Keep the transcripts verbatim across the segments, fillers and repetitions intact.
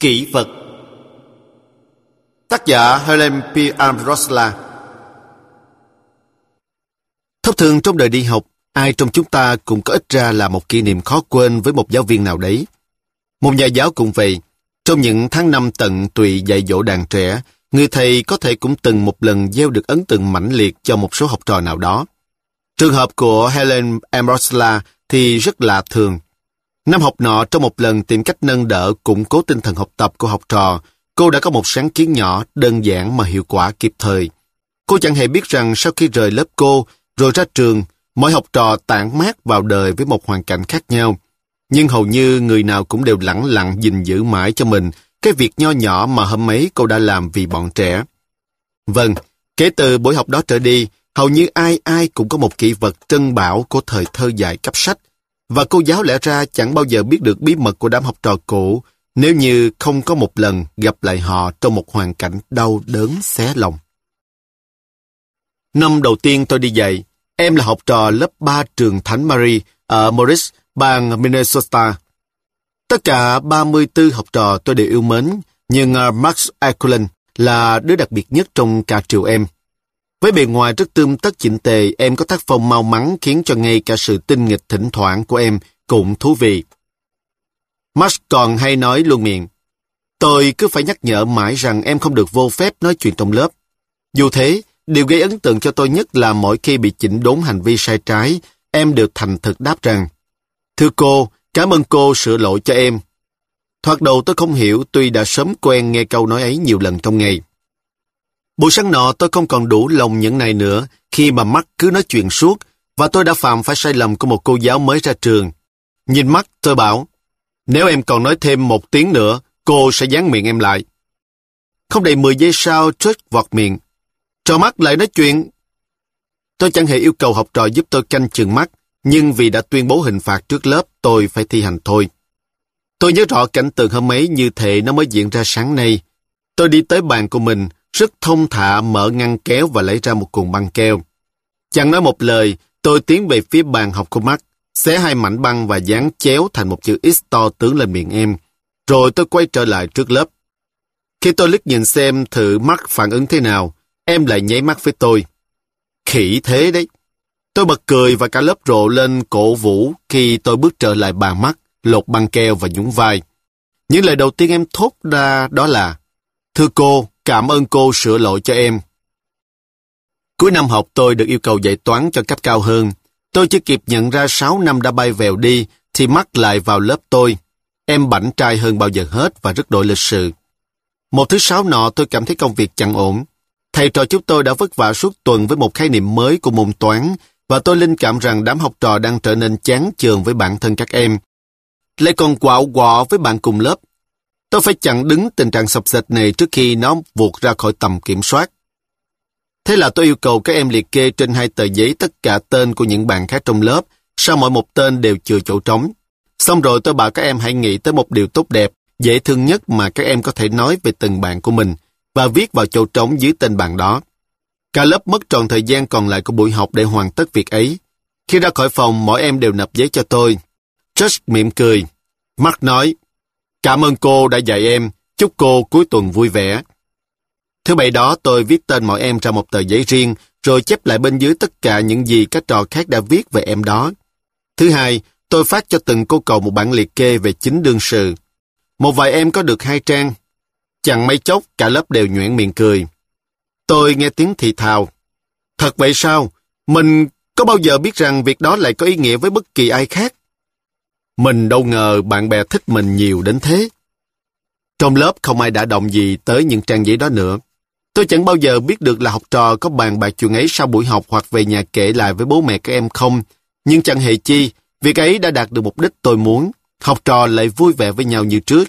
Kỷ vật. Tác giả Helen P. Ambrosla. Thông thường trong đời đi học, ai trong chúng ta cũng có ít ra là một kỷ niệm khó quên với một giáo viên nào đấy. Một nhà giáo cũng vậy. Trong những tháng năm tận tụy dạy dỗ đàn trẻ, người thầy có thể cũng từng một lần gieo được ấn tượng mãnh liệt cho một số học trò nào đó. Trường hợp của Helen Ambrosla thì rất lạ thường. Năm học nọ, trong một lần tìm cách nâng đỡ củng cố tinh thần học tập của học trò, cô đã có một sáng kiến nhỏ, đơn giản mà hiệu quả kịp thời. Cô chẳng hề biết rằng sau khi rời lớp cô, rồi ra trường, mỗi học trò tản mát vào đời với một hoàn cảnh khác nhau. Nhưng hầu như người nào cũng đều lẳng lặng gìn giữ mãi cho mình cái việc nho nhỏ mà hôm ấy cô đã làm vì bọn trẻ. Vâng, kể từ buổi học đó trở đi, hầu như ai ai cũng có một kỷ vật trân bảo của thời thơ dại cấp sách, và cô giáo lẽ ra chẳng bao giờ biết được bí mật của đám học trò cũ nếu như không có một lần gặp lại họ trong một hoàn cảnh đau đớn xé lòng. Năm đầu tiên tôi đi dạy, em là học trò lớp ba trường Thánh Mary ở Morris, bang Minnesota. Tất cả ba mươi tư học trò tôi đều yêu mến, nhưng Max Aculin là đứa đặc biệt nhất trong cả triều em. Với bề ngoài rất tươm tất chỉnh tề, em có tác phong mau mắn khiến cho ngay cả sự tinh nghịch thỉnh thoảng của em cũng thú vị. Max còn hay nói luôn miệng, tôi cứ phải nhắc nhở mãi rằng em không được vô phép nói chuyện trong lớp. Dù thế, điều gây ấn tượng cho tôi nhất là mỗi khi bị chỉnh đốn hành vi sai trái, em đều thành thực đáp rằng, thưa cô, cảm ơn cô sửa lỗi cho em. Thoạt đầu tôi không hiểu, tuy đã sớm quen nghe câu nói ấy nhiều lần trong ngày. Buổi sáng nọ tôi không còn đủ lòng nhẫn nại nữa khi mà Max cứ nói chuyện suốt, và tôi đã phạm phải sai lầm của một cô giáo mới ra trường. Nhìn Max tôi bảo, nếu em còn nói thêm một tiếng nữa, cô sẽ dán miệng em lại. Không đầy mười giây sau, George vọt miệng. Trò Max lại nói chuyện. Tôi chẳng hề yêu cầu học trò giúp tôi canh chừng Max, nhưng vì đã tuyên bố hình phạt trước lớp, tôi phải thi hành thôi. Tôi nhớ rõ cảnh tượng hôm ấy như thể nó mới diễn ra sáng nay. Tôi đi tới bàn của mình, rất thông thả mở ngăn kéo và lấy ra một cuộn băng keo. Chẳng nói một lời, tôi tiến về phía bàn học của Max, xé hai mảnh băng và dán chéo thành một chữ X to tướng lên miệng em. Rồi tôi quay trở lại trước lớp. Khi tôi liếc nhìn xem thử Max phản ứng thế nào, em lại nháy mắt với tôi. Khỉ thế đấy. Tôi bật cười và cả lớp rộ lên cổ vũ khi tôi bước trở lại bàn Max, lột băng keo và nhún vai. Những lời đầu tiên em thốt ra đó là, thưa cô, cảm ơn cô sửa lỗi cho em. Cuối năm học tôi được yêu cầu dạy toán cho cấp cao hơn. Tôi chưa kịp nhận ra sáu năm đã bay vèo đi, thì Max lại vào lớp tôi. Em bảnh trai hơn bao giờ hết và rất đội lịch sự. Một thứ sáu nọ tôi cảm thấy công việc chẳng ổn. Thầy trò chúng tôi đã vất vả suốt tuần với một khái niệm mới của môn toán, và tôi linh cảm rằng đám học trò đang trở nên chán chường với bản thân các em. Lại còn quạo quọ với bạn cùng lớp. Tôi phải chặn đứng tình trạng sập sệt này trước khi nó vụt ra khỏi tầm kiểm soát. Thế là tôi yêu cầu các em liệt kê trên hai tờ giấy tất cả tên của những bạn khác trong lớp, sau mỗi một tên đều chừa chỗ trống. Xong rồi tôi bảo các em hãy nghĩ tới một điều tốt đẹp, dễ thương nhất mà các em có thể nói về từng bạn của mình, và viết vào chỗ trống dưới tên bạn đó. Cả lớp mất trọn thời gian còn lại của buổi học để hoàn tất việc ấy. Khi ra khỏi phòng, mỗi em đều nộp giấy cho tôi. George mỉm cười. Max nói, cảm ơn cô đã dạy em, chúc cô cuối tuần vui vẻ. Thứ bảy đó tôi viết tên mọi em ra một tờ giấy riêng, rồi chép lại bên dưới tất cả những gì các trò khác đã viết về em đó. Thứ hai, tôi phát cho từng cô cậu một bản liệt kê về chính đương sự. Một vài em có được hai trang. Chẳng mấy chốc cả lớp đều nhoẻn miệng cười. Tôi nghe tiếng thì thào. Thật vậy sao? Mình có bao giờ biết rằng việc đó lại có ý nghĩa với bất kỳ ai khác? Mình đâu ngờ bạn bè thích mình nhiều đến thế. Trong lớp không ai đã động gì tới những trang giấy đó nữa. Tôi chẳng bao giờ biết được là học trò có bàn bạc chuyện ấy sau buổi học hoặc về nhà kể lại với bố mẹ các em không. Nhưng chẳng hề chi, việc ấy đã đạt được mục đích tôi muốn. Học trò lại vui vẻ với nhau như trước.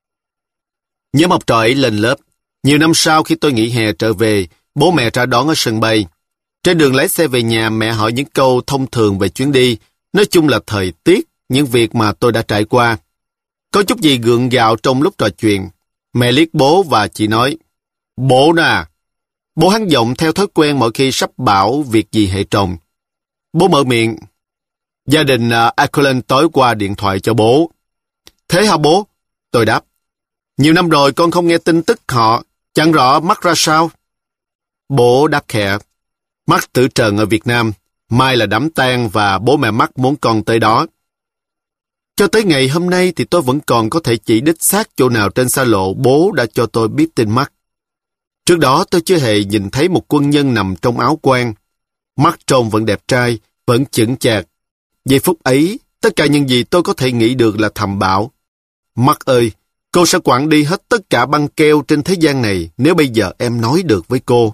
Nhóm học trò ấy lên lớp. Nhiều năm sau khi tôi nghỉ hè trở về, bố mẹ ra đón ở sân bay. Trên đường lái xe về nhà, mẹ hỏi những câu thông thường về chuyến đi. Nói chung là thời tiết, những việc mà tôi đã trải qua. Có chút gì gượng gạo trong lúc trò chuyện. Mẹ liếc bố và chỉ nói, bố nè. Bố hắn giọng theo thói quen mỗi khi sắp bảo việc gì hệ chồng. Bố mở miệng, gia đình uh, Aculin tối qua điện thoại cho bố. Thế hả bố? Tôi đáp, Nhiều năm rồi con không nghe tin tức họ, chẳng rõ Mark ra sao. Bố đáp khẽ, Mark tử trần ở Việt Nam, mai là đám tang và bố mẹ Mark muốn con tới đó. Cho tới ngày hôm nay thì tôi vẫn còn có thể chỉ đích xác chỗ nào trên xa lộ bố đã cho tôi biết tin Mark. Trước đó tôi chưa hề nhìn thấy một quân nhân nằm trong áo quan. Mark trông vẫn đẹp trai, vẫn chững chạc. Giây phút ấy, tất cả những gì tôi có thể nghĩ được là thầm bảo, Mark ơi, cô sẽ quẳng đi hết tất cả băng keo trên thế gian này nếu bây giờ em nói được với cô.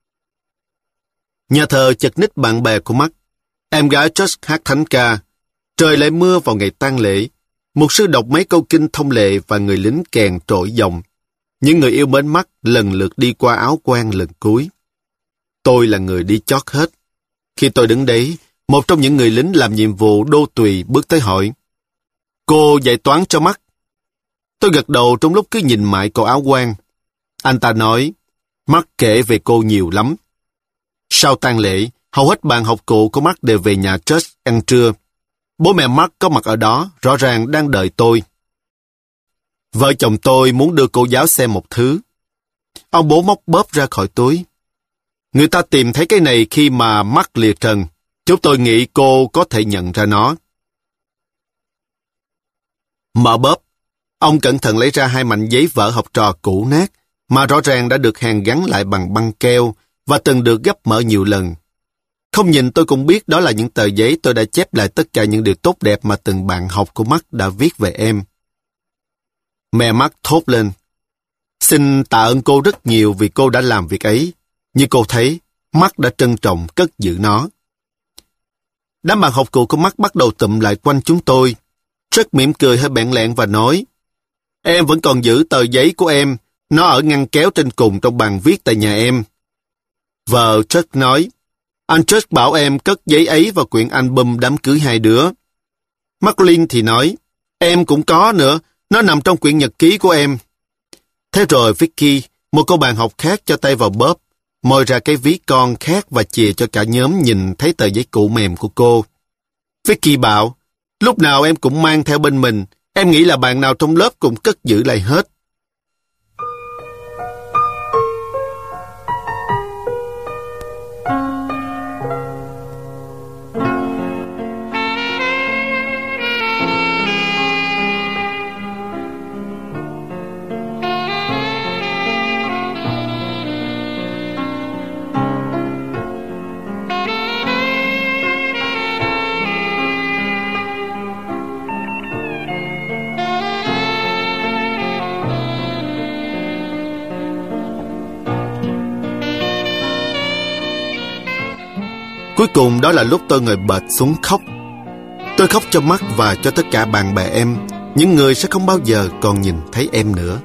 Nhà thờ chật ních bạn bè của Mark. Em gái George hát thánh ca. Trời lại mưa vào ngày tang lễ. Mục sư đọc mấy câu kinh thông lệ và người lính kèn trội dòng. Những người yêu mến Mark lần lượt đi qua áo quan lần cuối. Tôi là người đi chót hết. Khi tôi đứng đấy, một trong những người lính làm nhiệm vụ đô tùy bước tới hỏi, cô dạy toán cho Mark? Tôi gật đầu trong lúc cứ nhìn mãi cậu áo quan. Anh ta nói, Mark kể về cô nhiều lắm. Sau tang lễ, hầu hết bạn học cụ của Mark đều về nhà George ăn trưa. Bố mẹ Mark có mặt ở đó, rõ ràng đang đợi tôi. Vợ chồng tôi muốn đưa cô giáo xem một thứ. Ông bố móc bóp ra khỏi túi. Người ta tìm thấy cái này khi mà Mark lìa trần. Chúng tôi nghĩ cô có thể nhận ra nó. Mở bóp, ông cẩn thận lấy ra hai mảnh giấy vở học trò cũ nát, mà rõ ràng đã được hàn gắn lại bằng băng keo và từng được gấp mở nhiều lần. Không nhìn tôi cũng biết đó là những tờ giấy tôi đã chép lại tất cả những điều tốt đẹp mà từng bạn học của Mark đã viết về em. Mẹ Mark thốt lên. Xin tạ ơn cô rất nhiều vì cô đã làm việc ấy. Như cô thấy, Mark đã trân trọng cất giữ nó. Đám bạn học cụ của Mark bắt đầu tụm lại quanh chúng tôi. Rất mỉm cười hơi bẽn lẽn và nói, em vẫn còn giữ tờ giấy của em, nó ở ngăn kéo trên cùng trong bàn viết tại nhà em. Vợ Chuck nói, anh Chuck bảo em cất giấy ấy vào quyển album đám cưới hai đứa. Marlene thì nói, em cũng có nữa, nó nằm trong quyển nhật ký của em. Thế rồi Vicky, một cô bạn học khác cho tay vào bóp, moi ra cái ví con khác và chìa cho cả nhóm nhìn thấy tờ giấy cũ mềm của cô. Vicky bảo, lúc nào em cũng mang theo bên mình, em nghĩ là bạn nào trong lớp cũng cất giữ lại hết. Cuối cùng đó là lúc tôi ngồi bệt xuống khóc. Tôi khóc cho Mark và cho tất cả bạn bè em, những người sẽ không bao giờ còn nhìn thấy em nữa.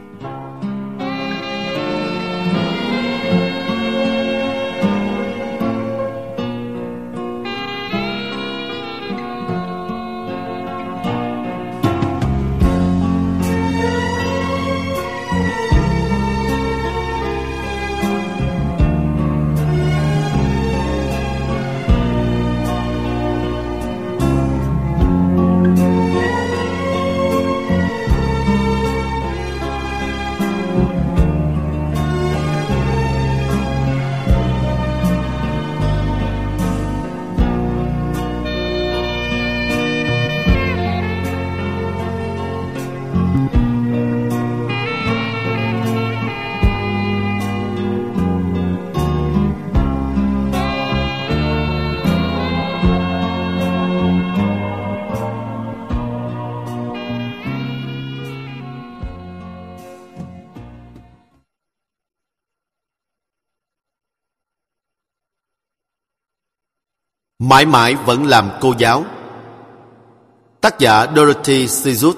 Mãi mãi vẫn làm cô giáo. Tác giả Dorothy Sizut.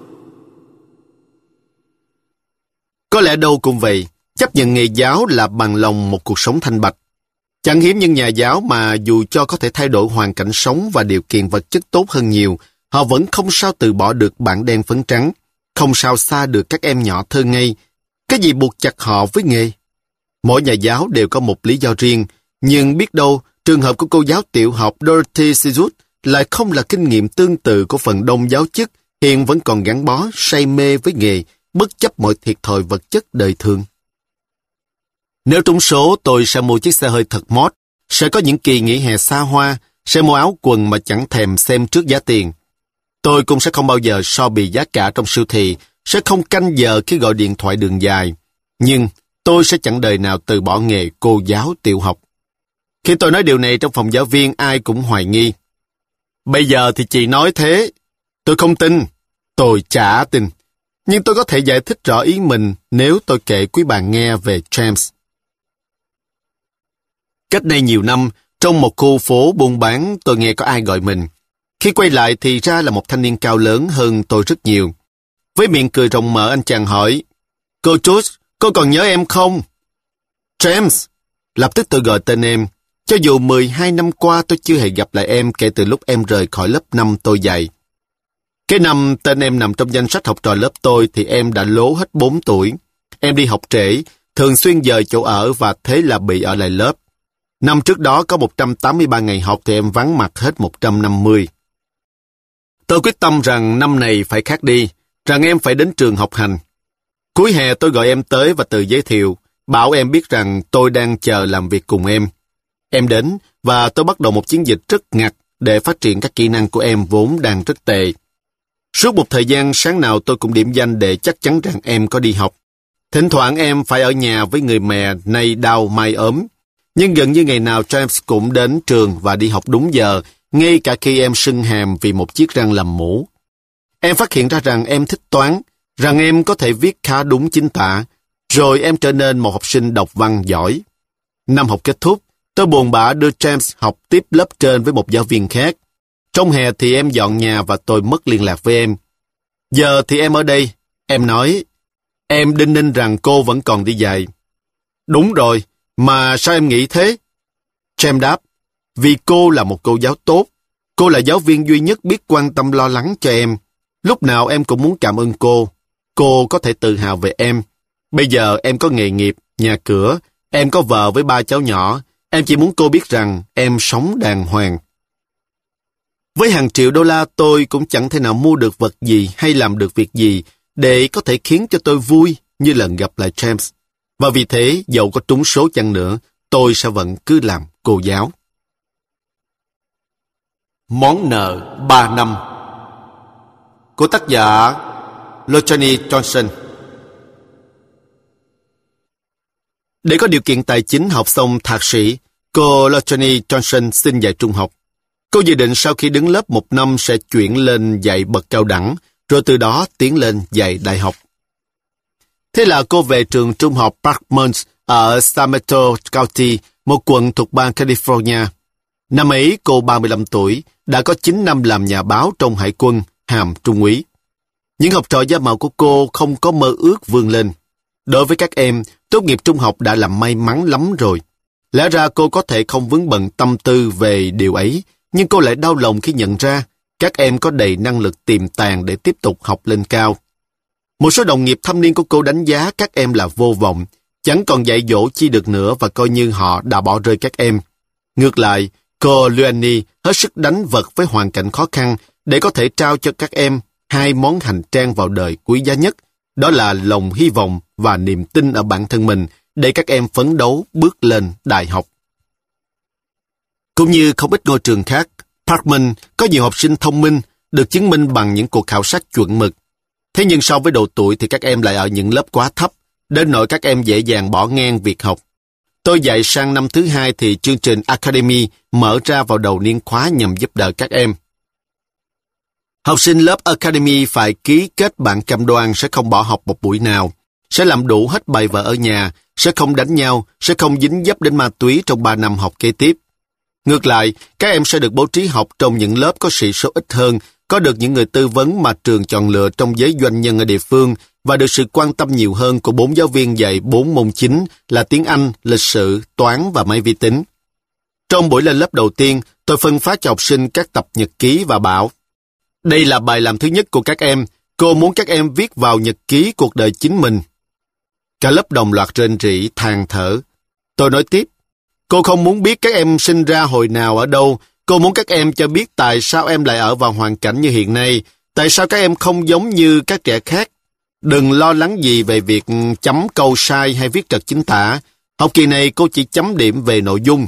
Có lẽ đâu cũng vậy, chấp nhận nghề giáo là bằng lòng một cuộc sống thanh bạch. Chẳng hiếm những nhà giáo mà dù cho có thể thay đổi hoàn cảnh sống và điều kiện vật chất tốt hơn nhiều, họ vẫn không sao từ bỏ được bảng đen phấn trắng, không sao xa được các em nhỏ thơ ngây. Cái gì buộc chặt họ với nghề? Mỗi nhà giáo đều có một lý do riêng, nhưng biết đâu trường hợp của cô giáo tiểu học Dorothy Sizut lại không là kinh nghiệm tương tự của phần đông giáo chức hiện vẫn còn gắn bó, say mê với nghề bất chấp mọi thiệt thòi vật chất đời thường. Nếu trúng số, tôi sẽ mua chiếc xe hơi thật mót, sẽ có những kỳ nghỉ hè xa hoa, sẽ mua áo quần mà chẳng thèm xem trước giá tiền. Tôi cũng sẽ không bao giờ so bì giá cả trong siêu thị, sẽ không canh giờ khi gọi điện thoại đường dài. Nhưng tôi sẽ chẳng đời nào từ bỏ nghề cô giáo tiểu học. Khi tôi nói điều này trong phòng giáo viên, ai cũng hoài nghi. Bây giờ thì chị nói thế. Tôi không tin. Tôi chả tin. Nhưng tôi có thể giải thích rõ ý mình nếu tôi kể quý bạn nghe về James. Cách đây nhiều năm, trong một khu phố buôn bán, tôi nghe có ai gọi mình. Khi quay lại thì ra là một thanh niên cao lớn hơn tôi rất nhiều. Với miệng cười rộng mở, anh chàng hỏi, cô George, cô còn nhớ em không? James. Lập tức tôi gọi tên em. Cho dù mười hai năm qua tôi chưa hề gặp lại em kể từ lúc em rời khỏi lớp năm tôi dạy. Cái năm tên em nằm trong danh sách học trò lớp tôi thì em đã lố hết bốn tuổi. Em đi học trễ, thường xuyên dời chỗ ở và thế là bị ở lại lớp. Năm trước đó có một trăm tám mươi ba ngày học thì em vắng mặt hết một trăm năm mươi. Tôi quyết tâm rằng năm này phải khác đi, rằng em phải đến trường học hành. Cuối hè tôi gọi em tới và tự giới thiệu, bảo em biết rằng tôi đang chờ làm việc cùng em. Em đến và tôi bắt đầu một chiến dịch rất ngặt để phát triển các kỹ năng của em vốn đang rất tệ. Suốt một thời gian sáng nào tôi cũng điểm danh để chắc chắn rằng em có đi học. Thỉnh thoảng em phải ở nhà với người mẹ nay đau mai ốm. Nhưng gần như ngày nào James cũng đến trường và đi học đúng giờ, ngay cả khi em sưng hàm vì một chiếc răng làm mũ. Em phát hiện ra rằng em thích toán, rằng em có thể viết khá đúng chính tả, rồi em trở nên một học sinh đọc văn giỏi. Năm học kết thúc, tôi buồn bã đưa James học tiếp lớp trên với một giáo viên khác. Trong hè thì em dọn nhà và tôi mất liên lạc với em. Giờ thì em ở đây. Em nói, em đinh ninh rằng cô vẫn còn đi dạy. Đúng rồi, mà sao em nghĩ thế? James đáp, vì cô là một cô giáo tốt. Cô là giáo viên duy nhất biết quan tâm lo lắng cho em. Lúc nào em cũng muốn cảm ơn cô. Cô có thể tự hào về em. Bây giờ em có nghề nghiệp, nhà cửa, em có vợ với ba cháu nhỏ. Em chỉ muốn cô biết rằng em sống đàng hoàng. Với hàng triệu đô la tôi cũng chẳng thể nào mua được vật gì hay làm được việc gì để có thể khiến cho tôi vui như lần gặp lại James. Và vì thế, dẫu có trúng số chăng nữa, tôi sẽ vẫn cứ làm cô giáo. Món nợ ba năm của tác giả Lotani Johnson. Để có điều kiện tài chính học xong thạc sĩ, cô Lotani Johnson xin dạy trung học. Cô dự định sau khi đứng lớp một năm sẽ chuyển lên dạy bậc cao đẳng, rồi từ đó tiến lên dạy đại học. Thế là cô về trường trung học Parkmont ở Sacramento County, một quận thuộc bang California. Năm ấy cô ba mươi lăm tuổi, đã có chín năm làm nhà báo trong hải quân, hàm trung úy. Những học trò da màu của cô không có mơ ước vươn lên. Đối với các em, tốt nghiệp trung học đã là may mắn lắm rồi. Lẽ ra cô có thể không vướng bận tâm tư về điều ấy, nhưng cô lại đau lòng khi nhận ra các em có đầy năng lực tiềm tàng để tiếp tục học lên cao. Một số đồng nghiệp thâm niên của cô đánh giá các em là vô vọng, chẳng còn dạy dỗ chi được nữa và coi như họ đã bỏ rơi các em. Ngược lại, cô Luani hết sức đánh vật với hoàn cảnh khó khăn để có thể trao cho các em hai món hành trang vào đời quý giá nhất, đó là lòng hy vọng và niềm tin ở bản thân mình để các em phấn đấu bước lên đại học. Cũng như không ít ngôi trường khác, Parkman có nhiều học sinh thông minh, được chứng minh bằng những cuộc khảo sát chuẩn mực. Thế nhưng so với độ tuổi thì các em lại ở những lớp quá thấp, đến nỗi các em dễ dàng bỏ ngang việc học. Tôi dạy sang năm thứ hai thì chương trình Academy mở ra vào đầu niên khóa nhằm giúp đỡ các em. Học sinh lớp Academy phải ký kết bản cam đoan sẽ không bỏ học một buổi nào, sẽ làm đủ hết bài vở ở nhà, sẽ không đánh nhau, sẽ không dính dấp đến ma túy trong ba năm học kế tiếp. Ngược lại, các em sẽ được bố trí học trong những lớp có sĩ số ít hơn, có được những người tư vấn mà trường chọn lựa trong giới doanh nhân ở địa phương và được sự quan tâm nhiều hơn của bốn giáo viên dạy bốn môn chính là tiếng Anh, lịch sử, toán và máy vi tính. Trong buổi lên lớp đầu tiên, tôi phân phát cho học sinh các tập nhật ký và bảo, đây là bài làm thứ nhất của các em, cô muốn các em viết vào nhật ký cuộc đời chính mình. Cả lớp đồng loạt rên rỉ, than thở. Tôi nói tiếp, cô không muốn biết các em sinh ra hồi nào ở đâu, cô muốn các em cho biết tại sao em lại ở vào hoàn cảnh như hiện nay, tại sao các em không giống như các trẻ khác. Đừng lo lắng gì về việc chấm câu sai hay viết trật chính tả. Học kỳ này cô chỉ chấm điểm về nội dung.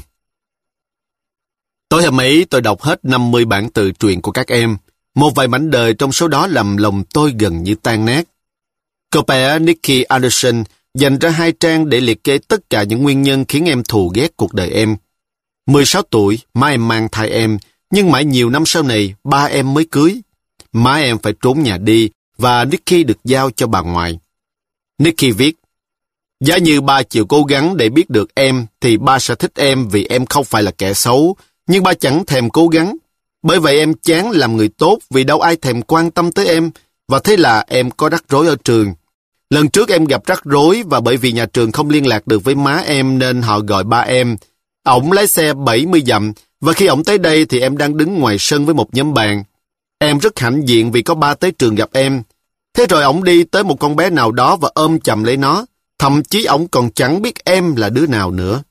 Tối hôm ấy tôi đọc hết năm mươi bản tự truyện của các em. Một vài mảnh đời trong số đó làm lòng tôi gần như tan nát. Cô bé Nikki Anderson dành ra hai trang để liệt kê tất cả những nguyên nhân khiến em thù ghét cuộc đời em. mười sáu tuổi, má em mang thai em, nhưng mãi nhiều năm sau này, ba em mới cưới. Má em phải trốn nhà đi, và Nikki được giao cho bà ngoại. Nikki viết, giá như ba chịu cố gắng để biết được em, thì ba sẽ thích em vì em không phải là kẻ xấu, nhưng ba chẳng thèm cố gắng. Bởi vậy em chán làm người tốt vì đâu ai thèm quan tâm tới em, và thế là em có rắc rối ở trường. Lần trước em gặp rắc rối và bởi vì nhà trường không liên lạc được với má em nên họ gọi ba em. Ổng lái xe bảy mươi dặm và khi ổng tới đây thì em đang đứng ngoài sân với một nhóm bạn. Em rất hãnh diện vì có ba tới trường gặp em. Thế rồi ổng đi tới một con bé nào đó và ôm chầm lấy nó. Thậm chí ổng còn chẳng biết em là đứa nào nữa.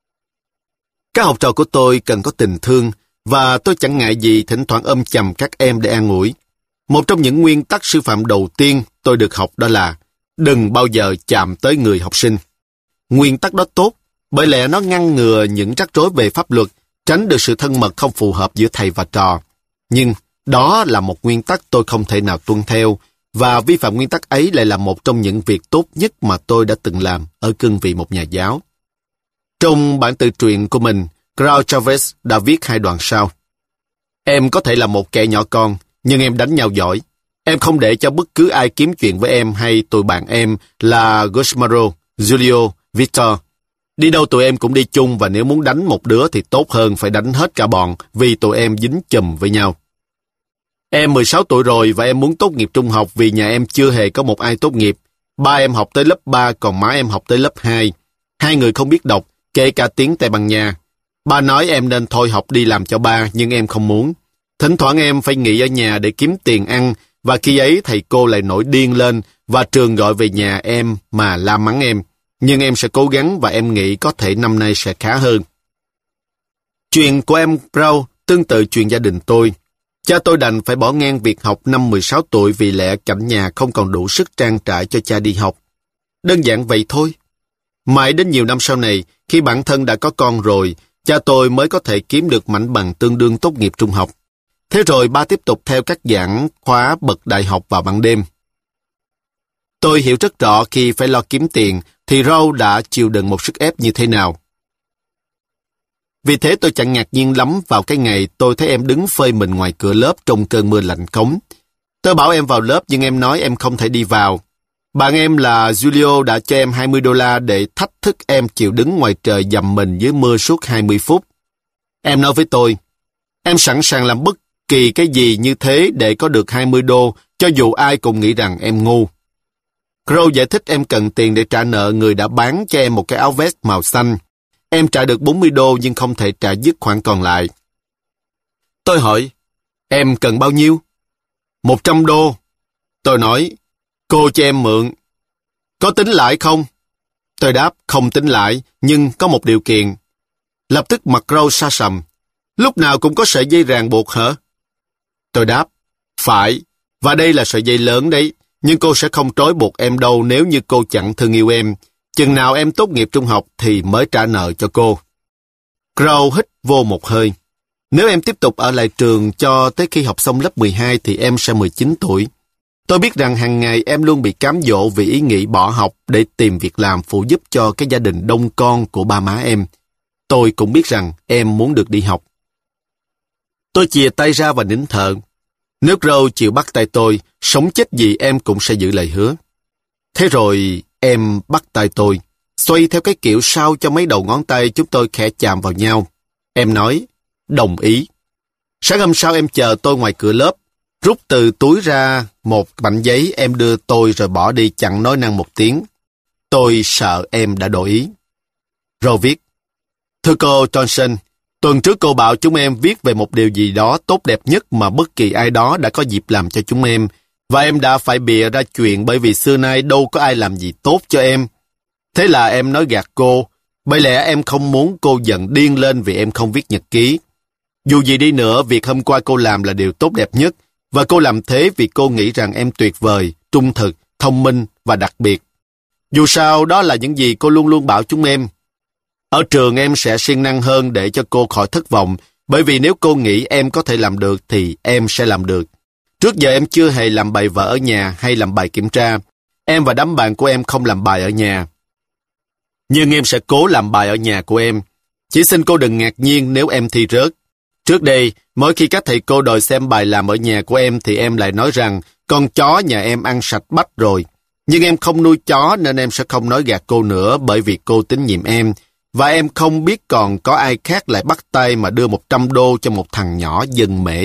Các học trò của tôi cần có tình thương và tôi chẳng ngại gì thỉnh thoảng ôm chầm các em để an ủi. Một trong những nguyên tắc sư phạm đầu tiên tôi được học đó là đừng bao giờ chạm tới người học sinh. Nguyên tắc đó tốt, bởi lẽ nó ngăn ngừa những rắc rối về pháp luật, tránh được sự thân mật không phù hợp giữa thầy và trò. Nhưng đó là một nguyên tắc tôi không thể nào tuân theo, và vi phạm nguyên tắc ấy lại là một trong những việc tốt nhất mà tôi đã từng làm ở cương vị một nhà giáo. Trong bản tự truyện của mình, Crow Chavez đã viết hai đoạn sau. Em có thể là một kẻ nhỏ con, nhưng em đánh nhau giỏi. Em không để cho bất cứ ai kiếm chuyện với em hay tụi bạn em là Gusmaro, Julio, Victor. Đi đâu tụi em cũng đi chung và nếu muốn đánh một đứa thì tốt hơn phải đánh hết cả bọn vì tụi em dính chùm với nhau. Em mười sáu tuổi rồi và em muốn tốt nghiệp trung học vì nhà em chưa hề có một ai tốt nghiệp. Ba em học tới lớp ba còn má em học tới lớp hai. Hai người không biết đọc, kể cả tiếng Tây Ban Nha. Ba nói em nên thôi học đi làm cho ba nhưng em không muốn. Thỉnh thoảng em phải nghỉ ở nhà để kiếm tiền ăn và khi ấy thầy cô lại nổi điên lên và trường gọi về nhà em mà la mắng em. Nhưng em sẽ cố gắng và em nghĩ có thể năm nay sẽ khá hơn. Chuyện của em Brown tương tự chuyện gia đình tôi. Cha tôi đành phải bỏ ngang việc học năm mười sáu tuổi vì lẽ cảnh nhà không còn đủ sức trang trải cho cha đi học. Đơn giản vậy thôi. Mãi đến nhiều năm sau này, khi bản thân đã có con rồi, cha tôi mới có thể kiếm được mảnh bằng tương đương tốt nghiệp trung học. Thế rồi ba tiếp tục theo các giảng khóa bậc đại học vào ban đêm. Tôi hiểu rất rõ khi phải lo kiếm tiền thì Râu đã chịu đựng một sức ép như thế nào. Vì thế tôi chẳng ngạc nhiên lắm vào cái ngày tôi thấy em đứng phơi mình ngoài cửa lớp trong cơn mưa lạnh cống. Tôi bảo em vào lớp nhưng em nói em không thể đi vào. Bạn em là Julio đã cho em hai mươi đô la để thách thức em chịu đứng ngoài trời dầm mình dưới mưa suốt hai mươi phút. Em nói với tôi, em sẵn sàng làm bất kỳ cái gì như thế để có được hai mươi đô cho dù ai cũng nghĩ rằng em ngu. Crow giải thích em cần tiền để trả nợ người đã bán cho em một cái áo vest màu xanh. Em trả được bốn mươi đô nhưng không thể trả dứt khoản còn lại. Tôi hỏi, em cần bao nhiêu? một trăm đô. Tôi nói, cô cho em mượn. Có tính lãi không? Tôi đáp, không tính lãi, nhưng có một điều kiện. Lập tức mặt Crow sa sầm. Lúc nào cũng có sợi dây ràng buộc hả? Tôi đáp, phải, và đây là sợi dây lớn đấy. Nhưng cô sẽ không trói buộc em đâu nếu như cô chẳng thương yêu em. Chừng nào em tốt nghiệp trung học thì mới trả nợ cho cô. Crow hít vô một hơi. Nếu em tiếp tục ở lại trường cho tới khi học xong lớp mười hai thì em sẽ mười chín tuổi. Tôi biết rằng hàng ngày em luôn bị cám dỗ vì ý nghĩ bỏ học để tìm việc làm phụ giúp cho cái gia đình đông con của ba má em. Tôi cũng biết rằng em muốn được đi học. Tôi chìa tay ra và nín thở. Nếu Crow chịu bắt tay tôi, sống chết gì em cũng sẽ giữ lời hứa. Thế rồi em bắt tay tôi, xoay theo cái kiểu sao cho mấy đầu ngón tay chúng tôi khẽ chạm vào nhau. Em nói, đồng ý. Sáng hôm sau em chờ tôi ngoài cửa lớp, rút từ túi ra một mảnh giấy em đưa tôi rồi bỏ đi chẳng nói năng một tiếng. Tôi sợ em đã đổi ý. Rồi viết, thưa cô Johnson, tuần trước cô bảo chúng em viết về một điều gì đó tốt đẹp nhất mà bất kỳ ai đó đã có dịp làm cho chúng em, và em đã phải bịa ra chuyện bởi vì xưa nay đâu có ai làm gì tốt cho em. Thế là em nói gạt cô, bởi lẽ em không muốn cô giận điên lên vì em không viết nhật ký. Dù gì đi nữa, việc hôm qua cô làm là điều tốt đẹp nhất, và cô làm thế vì cô nghĩ rằng em tuyệt vời, trung thực, thông minh và đặc biệt. Dù sao, đó là những gì cô luôn luôn bảo chúng em. Ở trường em sẽ siêng năng hơn để cho cô khỏi thất vọng, bởi vì nếu cô nghĩ em có thể làm được thì em sẽ làm được. Trước giờ em chưa hề làm bài vở ở nhà hay làm bài kiểm tra. Em và đám bạn của em không làm bài ở nhà. Nhưng em sẽ cố làm bài ở nhà của em. Chỉ xin cô đừng ngạc nhiên nếu em thi rớt. Trước đây, mỗi khi các thầy cô đòi xem bài làm ở nhà của em thì em lại nói rằng con chó nhà em ăn sạch bách rồi. Nhưng em không nuôi chó nên em sẽ không nói gạt cô nữa bởi vì cô tín nhiệm em. Và em không biết còn có ai khác lại bắt tay mà đưa một trăm đô cho một thằng nhỏ dân mễ.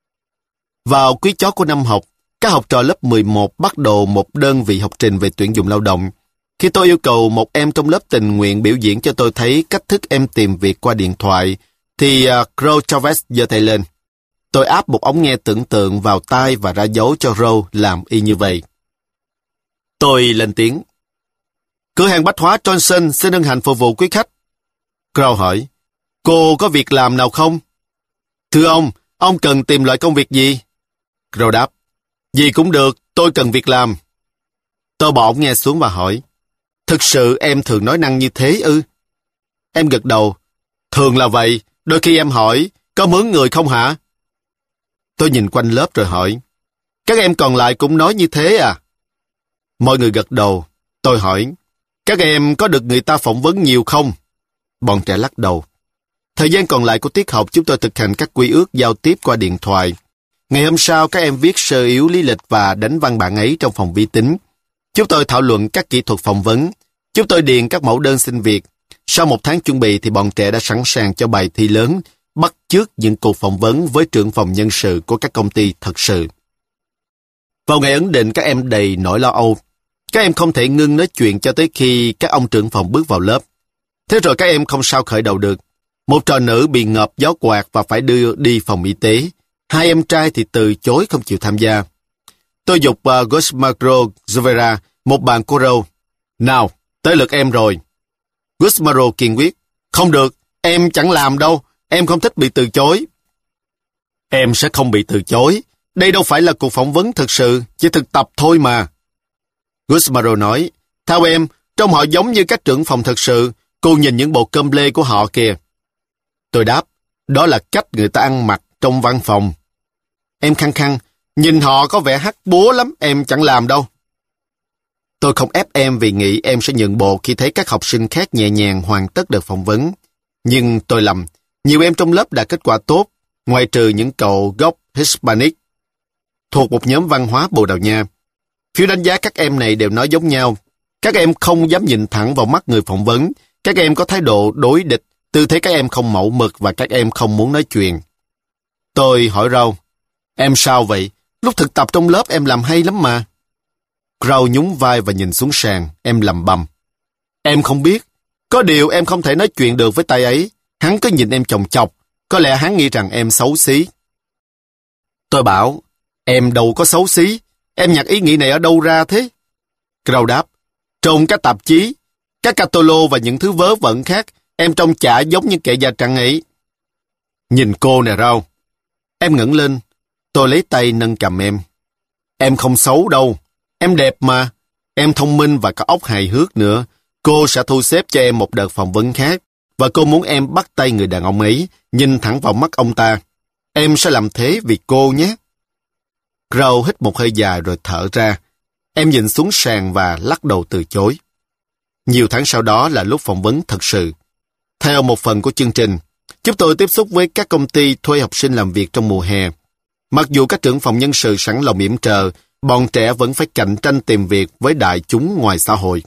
Vào quý chót của năm học, các học trò lớp mười một bắt đầu một đơn vị học trình về tuyển dụng lao động. Khi tôi yêu cầu một em trong lớp tình nguyện biểu diễn cho tôi thấy cách thức em tìm việc qua điện thoại, thì uh, Crow Chavez giơ tay lên. Tôi áp một ống nghe tưởng tượng vào tai và ra dấu cho Crow làm y như vậy. Tôi lên tiếng. Cửa hàng bách hóa Johnson xin hân hạnh phục vụ quý khách. Crow hỏi, cô có việc làm nào không? Thưa ông, ông cần tìm loại công việc gì? Crow đáp, gì cũng được, tôi cần việc làm. Tôi bỏ ống nghe xuống và hỏi, thực sự em thường nói năng như thế ư? Em gật đầu, thường là vậy, đôi khi em hỏi, có mướn người không hả? Tôi nhìn quanh lớp rồi hỏi, các em còn lại cũng nói như thế à? Mọi người gật đầu. Tôi hỏi, các em có được người ta phỏng vấn nhiều không? Bọn trẻ lắc đầu. Thời gian còn lại của tiết học chúng tôi thực hành các quy ước giao tiếp qua điện thoại. Ngày hôm sau các em viết sơ yếu lý lịch và đánh văn bản ấy trong phòng vi tính. Chúng tôi thảo luận các kỹ thuật phỏng vấn. Chúng tôi điền các mẫu đơn xin việc. Sau một tháng chuẩn bị thì bọn trẻ đã sẵn sàng cho bài thi lớn, bắt chước những cuộc phỏng vấn với trưởng phòng nhân sự của các công ty thật sự. Vào ngày ấn định các em đầy nỗi lo âu. Các em không thể ngưng nói chuyện cho tới khi các ông trưởng phòng bước vào lớp. Thế rồi các em không sao khởi đầu được. Một trò nữ bị ngợp gió quạt và phải đưa đi phòng y tế. Hai em trai thì từ chối không chịu tham gia. Tôi giục uh, Gusmaro Zuvera, một bạn cô Râu. Nào, tới lượt em rồi. Gusmaro kiên quyết. Không được, em chẳng làm đâu. Em không thích bị từ chối. Em sẽ không bị từ chối. Đây đâu phải là cuộc phỏng vấn thực sự, chỉ thực tập thôi mà. Gusmaro nói, theo em, trông họ giống như các trưởng phòng thực sự. Cô nhìn những bộ cơm lê của họ kìa. Tôi đáp, đó là cách người ta ăn mặc trong văn phòng. Em khăng khăng, nhìn họ có vẻ hắc búa lắm, em chẳng làm đâu. Tôi không ép em vì nghĩ em sẽ nhượng bộ khi thấy các học sinh khác nhẹ nhàng hoàn tất đợt phỏng vấn. Nhưng tôi lầm, nhiều em trong lớp đạt kết quả tốt, ngoại trừ những cậu gốc Hispanic, thuộc một nhóm văn hóa Bồ Đào Nha. Phiếu đánh giá các em này đều nói giống nhau. Các em không dám nhìn thẳng vào mắt người phỏng vấn. Các em có thái độ đối địch, tư thế các em không mẫu mực và các em không muốn nói chuyện. Tôi hỏi Râu, em sao vậy? Lúc thực tập trong lớp em làm hay lắm mà. Râu nhún vai và nhìn xuống sàn, em lầm bầm. Em không biết. Có điều em không thể nói chuyện được với tay ấy. Hắn cứ nhìn em chòng chọc. Có lẽ hắn nghĩ rằng em xấu xí. Tôi bảo, em đâu có xấu xí. Em nhặt ý nghĩ này ở đâu ra thế? Râu đáp, trong các tạp chí, các catalog và những thứ vớ vẩn khác, em trông chả giống như kẻ da trắng ấy. Nhìn cô nè Râu. Em ngẩng lên. Tôi lấy tay nâng cằm em. Em không xấu đâu. Em đẹp mà. Em thông minh và có óc hài hước nữa. Cô sẽ thu xếp cho em một đợt phỏng vấn khác. Và cô muốn em bắt tay người đàn ông ấy, nhìn thẳng vào mắt ông ta. Em sẽ làm thế vì cô nhé. Râu hít một hơi dài rồi thở ra. Em nhìn xuống sàn và lắc đầu từ chối. Nhiều tháng sau đó là lúc phỏng vấn thật sự. Theo một phần của chương trình, chúng tôi tiếp xúc với các công ty thuê học sinh làm việc trong mùa hè. Mặc dù các trưởng phòng nhân sự sẵn lòng yểm trợ, bọn trẻ vẫn phải cạnh tranh tìm việc với đại chúng ngoài xã hội.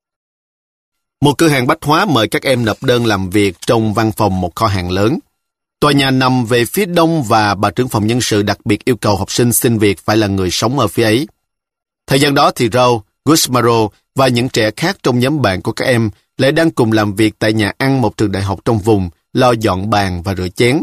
Một cửa hàng bách hóa mời các em nộp đơn làm việc trong văn phòng một kho hàng lớn. Tòa nhà nằm về phía đông và bà trưởng phòng nhân sự đặc biệt yêu cầu học sinh xin việc phải là người sống ở phía ấy. Thời gian đó thì Râu, Gusmaro và những trẻ khác trong nhóm bạn của các em lại đang cùng làm việc tại nhà ăn một trường đại học trong vùng, lo dọn bàn và rửa chén.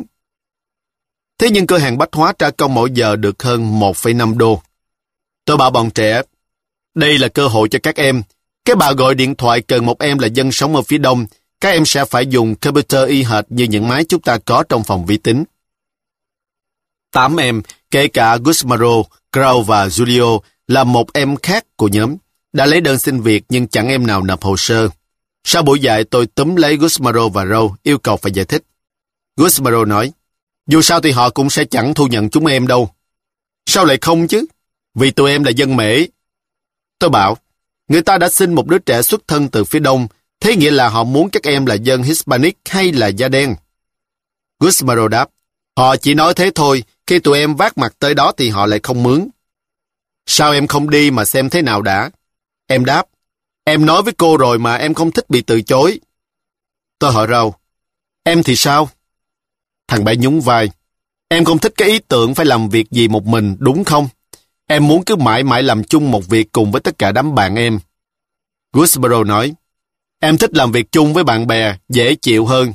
Thế nhưng cửa hàng bách hóa trả công mỗi giờ được hơn một phẩy năm đô. Tôi bảo bọn trẻ, đây là cơ hội cho các em. Cái bà gọi điện thoại cần một em là dân sống ở phía đông, các em sẽ phải dùng computer y hệt như những máy chúng ta có trong phòng vi tính. Tám em, kể cả Gusmaro, Crow và Julio, là một em khác của nhóm, đã lấy đơn xin việc nhưng chẳng em nào nộp hồ sơ. Sau buổi dạy tôi túm lấy Gusmaro và Rowe yêu cầu phải giải thích. Gusmaro nói, dù sao thì họ cũng sẽ chẳng thu nhận chúng em đâu. Sao lại không chứ? Vì tụi em là dân Mễ. Tôi bảo, người ta đã xin một đứa trẻ xuất thân từ phía Đông, thế nghĩa là họ muốn các em là dân Hispanic hay là da đen? Gusmaro đáp, họ chỉ nói thế thôi, khi tụi em vác mặt tới đó thì họ lại không mướn. Sao em không đi mà xem thế nào đã? Em đáp, em nói với cô rồi mà em không thích bị từ chối. Tôi hỏi Rowe, em thì sao? Thằng bé nhún vai, em không thích cái ý tưởng phải làm việc gì một mình, đúng không? Em muốn cứ mãi mãi làm chung một việc cùng với tất cả đám bạn em. Gusmaro nói, em thích làm việc chung với bạn bè, dễ chịu hơn.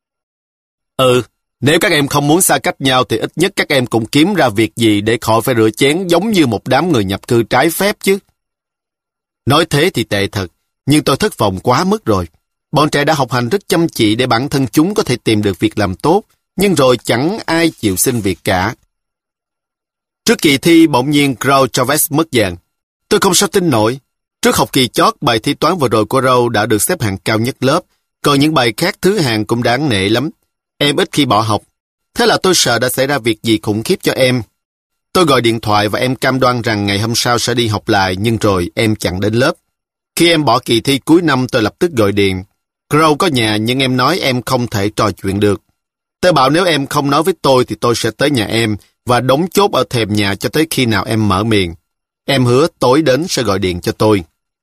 Ừ, nếu các em không muốn xa cách nhau thì ít nhất các em cũng kiếm ra việc gì để khỏi phải rửa chén giống như một đám người nhập cư trái phép chứ. Nói thế thì tệ thật, nhưng tôi thất vọng quá mức rồi. Bọn trẻ đã học hành rất chăm chỉ để bản thân chúng có thể tìm được việc làm tốt, nhưng rồi chẳng ai chịu xin việc cả. Trước kỳ thi bỗng nhiên Rowe Chavez mất dạng. Tôi không sao tin nổi. Trước học kỳ chót, bài thi toán vừa rồi của Rowe đã được xếp hạng cao nhất lớp, còn những bài khác thứ hạng cũng đáng nể lắm. Em ít khi bỏ học. Thế là tôi sợ đã xảy ra việc gì khủng khiếp cho em. Tôi gọi điện thoại và em cam đoan rằng ngày hôm sau sẽ đi học lại, nhưng rồi em chẳng đến lớp. Khi em bỏ kỳ thi cuối năm tôi lập tức gọi điện. Rowe có nhà nhưng em nói em không thể trò chuyện được. Tôi bảo nếu em không nói với tôi thì tôi sẽ tới nhà em và đóng chốt ở thềm nhà cho tới khi nào em mở miệng. Em hứa tối đến sẽ gọi điện cho tôi.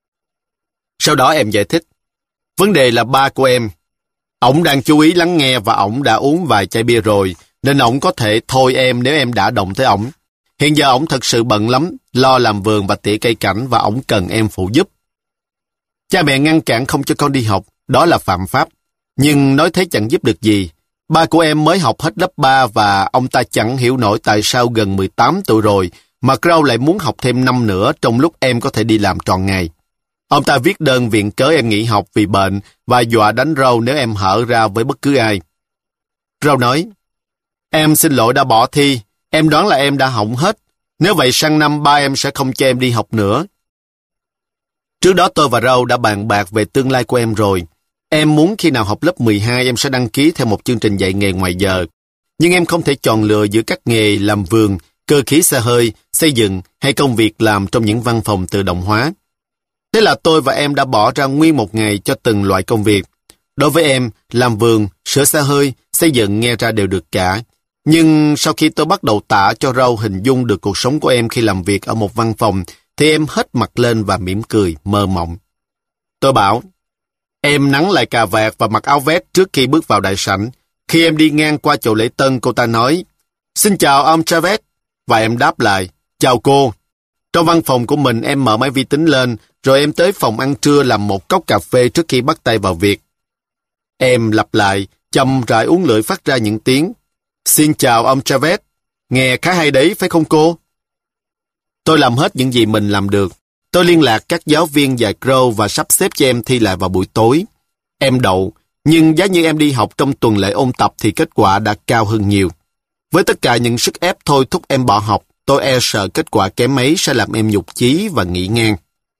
Sau đó em giải thích. Vấn đề là ba của em. Ổng đang chú ý lắng nghe và ổng đã uống vài chai bia rồi, nên ổng có thể thôi em nếu em đã động tới ổng. Hiện giờ ổng thật sự bận lắm, lo làm vườn và tỉa cây cảnh và ổng cần em phụ giúp. Cha mẹ ngăn cản không cho con đi học, đó là phạm pháp. Nhưng nói thế chẳng giúp được gì. Ba của em mới học hết lớp ba và ông ta chẳng hiểu nổi tại sao gần mười tám tuổi rồi mà Rowe lại muốn học thêm năm nữa trong lúc em có thể đi làm trọn ngày. Ông ta viết đơn viện cớ em nghỉ học vì bệnh và dọa đánh Rowe nếu em hở ra với bất cứ ai. Rowe nói, em xin lỗi đã bỏ thi, em đoán là em đã hỏng hết. Nếu vậy sang năm ba em sẽ không cho em đi học nữa. Trước đó tôi và Rowe đã bàn bạc về tương lai của em rồi. Em muốn khi nào học lớp mười hai em sẽ đăng ký theo một chương trình dạy nghề ngoài giờ. Nhưng em không thể chọn lựa giữa các nghề làm vườn, cơ khí xe hơi, xây dựng hay công việc làm trong những văn phòng tự động hóa. Thế là tôi và em đã bỏ ra nguyên một ngày cho từng loại công việc. Đối với em, làm vườn, sửa xe hơi, xây dựng nghe ra đều được cả. Nhưng sau khi tôi bắt đầu tả cho Rowe hình dung được cuộc sống của em khi làm việc ở một văn phòng, thì em hết mặt lên và mỉm cười, mơ mộng. Tôi bảo, em nắn lại cà vạt và mặc áo vest trước khi bước vào đại sảnh. Khi em đi ngang qua chỗ lễ tân, cô ta nói, xin chào ông Chavez. Và em đáp lại, chào cô. Trong văn phòng của mình em mở máy vi tính lên, rồi em tới phòng ăn trưa làm một cốc cà phê trước khi bắt tay vào việc. Em lặp lại, chậm rãi uống lưỡi phát ra những tiếng. Xin chào ông Chavez. Nghe khá hay đấy, phải không cô? Tôi làm hết những gì mình làm được. Tôi liên lạc các giáo viên dạy Rowe và sắp xếp cho em thi lại vào buổi tối. Em đậu, nhưng giá như em đi học trong tuần lễ ôn tập thì kết quả đã cao hơn nhiều. Với tất cả những sức ép thôi thúc em bỏ học, tôi e sợ kết quả kém ấy sẽ làm em nhụt chí và nghỉ ngang.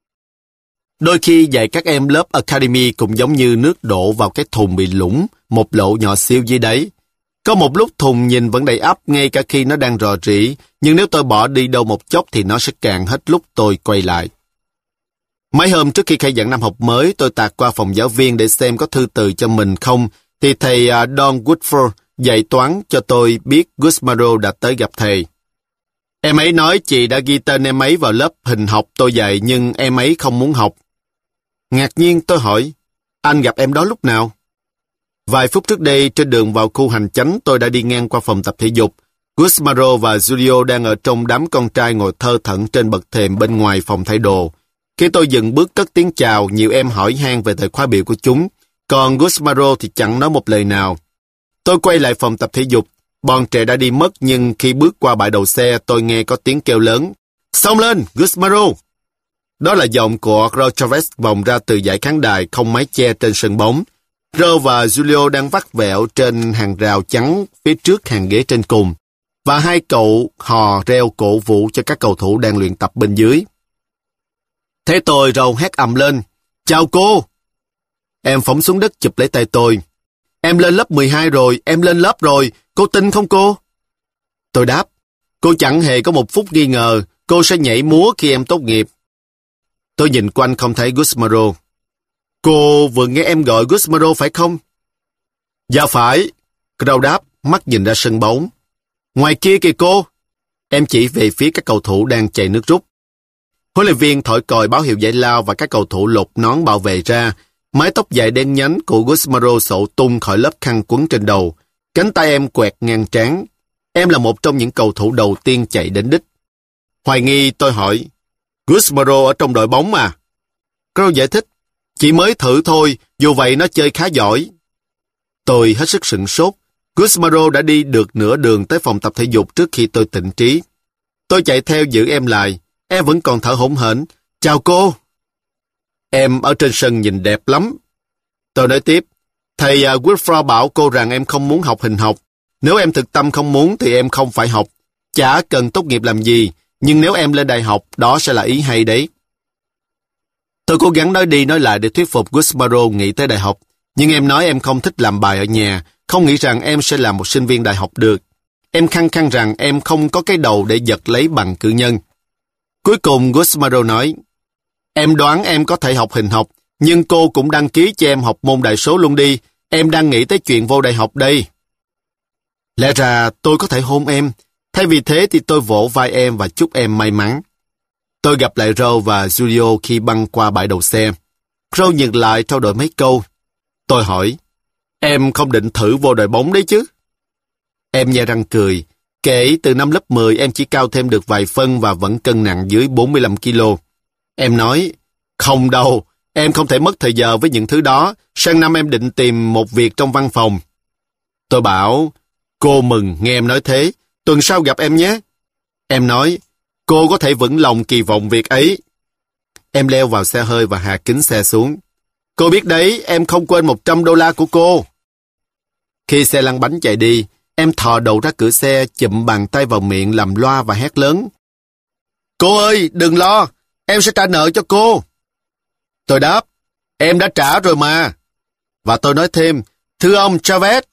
Đôi khi dạy các em lớp Academy cũng giống như nước đổ vào cái thùng bị lủng, một lỗ nhỏ xíu dưới đáy. Có một lúc thùng nhìn vẫn đầy ắp ngay cả khi nó đang rò rỉ, nhưng nếu tôi bỏ đi đâu một chốc thì nó sẽ cạn hết lúc tôi quay lại. Mấy hôm trước khi khai giảng năm học mới, tôi tạt qua phòng giáo viên để xem có thư từ cho mình không, thì thầy Don Woodford dạy toán cho tôi biết Gusmaro đã tới gặp thầy. Em ấy nói chị đã ghi tên em ấy vào lớp hình học tôi dạy nhưng em ấy không muốn học. Ngạc nhiên tôi hỏi, anh gặp em đó lúc nào? Vài phút trước đây trên đường vào khu hành chánh tôi đã đi ngang qua phòng tập thể dục. Gusmaro và Julio đang ở trong đám con trai ngồi thơ thẩn trên bậc thềm bên ngoài phòng thay đồ. Khi tôi dừng bước cất tiếng chào, nhiều em hỏi han về thời khóa biểu của chúng, còn Gusmaro thì chẳng nói một lời nào. Tôi quay lại phòng tập thể dục, bọn trẻ đã đi mất nhưng khi bước qua bãi đậu xe tôi nghe có tiếng kêu lớn. Xông lên, Gusmaro! Đó là giọng của Rowe Chavez vọng ra từ dãy khán đài không mái che trên sân bóng. Rowe và Julio đang vắt vẹo trên hàng rào trắng phía trước hàng ghế trên cùng, và hai cậu hò reo cổ vũ cho các cầu thủ đang luyện tập bên dưới. Thế tôi rầu hét ầm lên. Chào cô! Em phóng xuống đất chụp lấy tay tôi. Em lên lớp mười hai rồi, em lên lớp rồi, cô tin không cô? Tôi đáp, cô chẳng hề có một phút nghi ngờ, cô sẽ nhảy múa khi em tốt nghiệp. Tôi nhìn quanh không thấy Gusmaro. Cô vừa nghe em gọi Gusmaro phải không? Dạ phải. Crow đáp, mắt nhìn ra sân bóng. Ngoài kia kìa cô. Em chỉ về phía các cầu thủ đang chạy nước rút. Huấn luyện viên thổi còi báo hiệu giải lao và các cầu thủ lột nón bảo vệ ra. Mái tóc dài đen nhánh của Gusmaro xổ tung khỏi lớp khăn quấn trên đầu. Cánh tay em quẹt ngang trán. Em là một trong những cầu thủ đầu tiên chạy đến đích. Hoài nghi tôi hỏi, Gusmaro ở trong đội bóng mà. Crow giải thích, chỉ mới thử thôi, dù vậy nó chơi khá giỏi. Tôi hết sức sửng sốt. Gusmaro đã đi được nửa đường tới phòng tập thể dục trước khi tôi tỉnh trí. Tôi chạy theo giữ em lại. Em vẫn còn thở hổn hển. Chào cô. Em ở trên sân nhìn đẹp lắm. Tôi nói tiếp. Thầy uh, Wilfred bảo cô rằng em không muốn học hình học. Nếu em thực tâm không muốn thì em không phải học. Chả cần tốt nghiệp làm gì. Nhưng nếu em lên đại học, đó sẽ là ý hay đấy. Tôi cố gắng nói đi nói lại để thuyết phục Gusmaro nghĩ tới đại học. Nhưng em nói em không thích làm bài ở nhà, không nghĩ rằng em sẽ làm một sinh viên đại học được. Em khăng khăng rằng em không có cái đầu để giật lấy bằng cử nhân. Cuối cùng Gusmaro nói, em đoán em có thể học hình học, nhưng cô cũng đăng ký cho em học môn đại số luôn đi. Em đang nghĩ tới chuyện vô đại học đây. Lẽ ra tôi có thể hôn em. Thay vì thế thì tôi vỗ vai em và chúc em may mắn. Tôi gặp lại Joe và Julio khi băng qua bãi đậu xe. Joe nhận lại trao đổi mấy câu. Tôi hỏi, em không định thử vô đội bóng đấy chứ? Em nhe răng cười. Kể từ năm lớp mười em chỉ cao thêm được vài phân và vẫn cân nặng dưới bốn mươi lăm ki lô. Em nói, không đâu, em không thể mất thời giờ với những thứ đó. Sang năm em định tìm một việc trong văn phòng. Tôi bảo, cô mừng nghe em nói thế. Tuần sau gặp em nhé. Em nói, cô có thể vững lòng kỳ vọng việc ấy. Em leo vào xe hơi và hạ kính xe xuống. Cô biết đấy, em không quên một trăm đô la của cô. Khi xe lăn bánh chạy đi, em thò đầu ra cửa xe, chụm bàn tay vào miệng làm loa và hét lớn. Cô ơi, đừng lo, em sẽ trả nợ cho cô. Tôi đáp, em đã trả rồi mà. Và tôi nói thêm, thưa ông Chavez,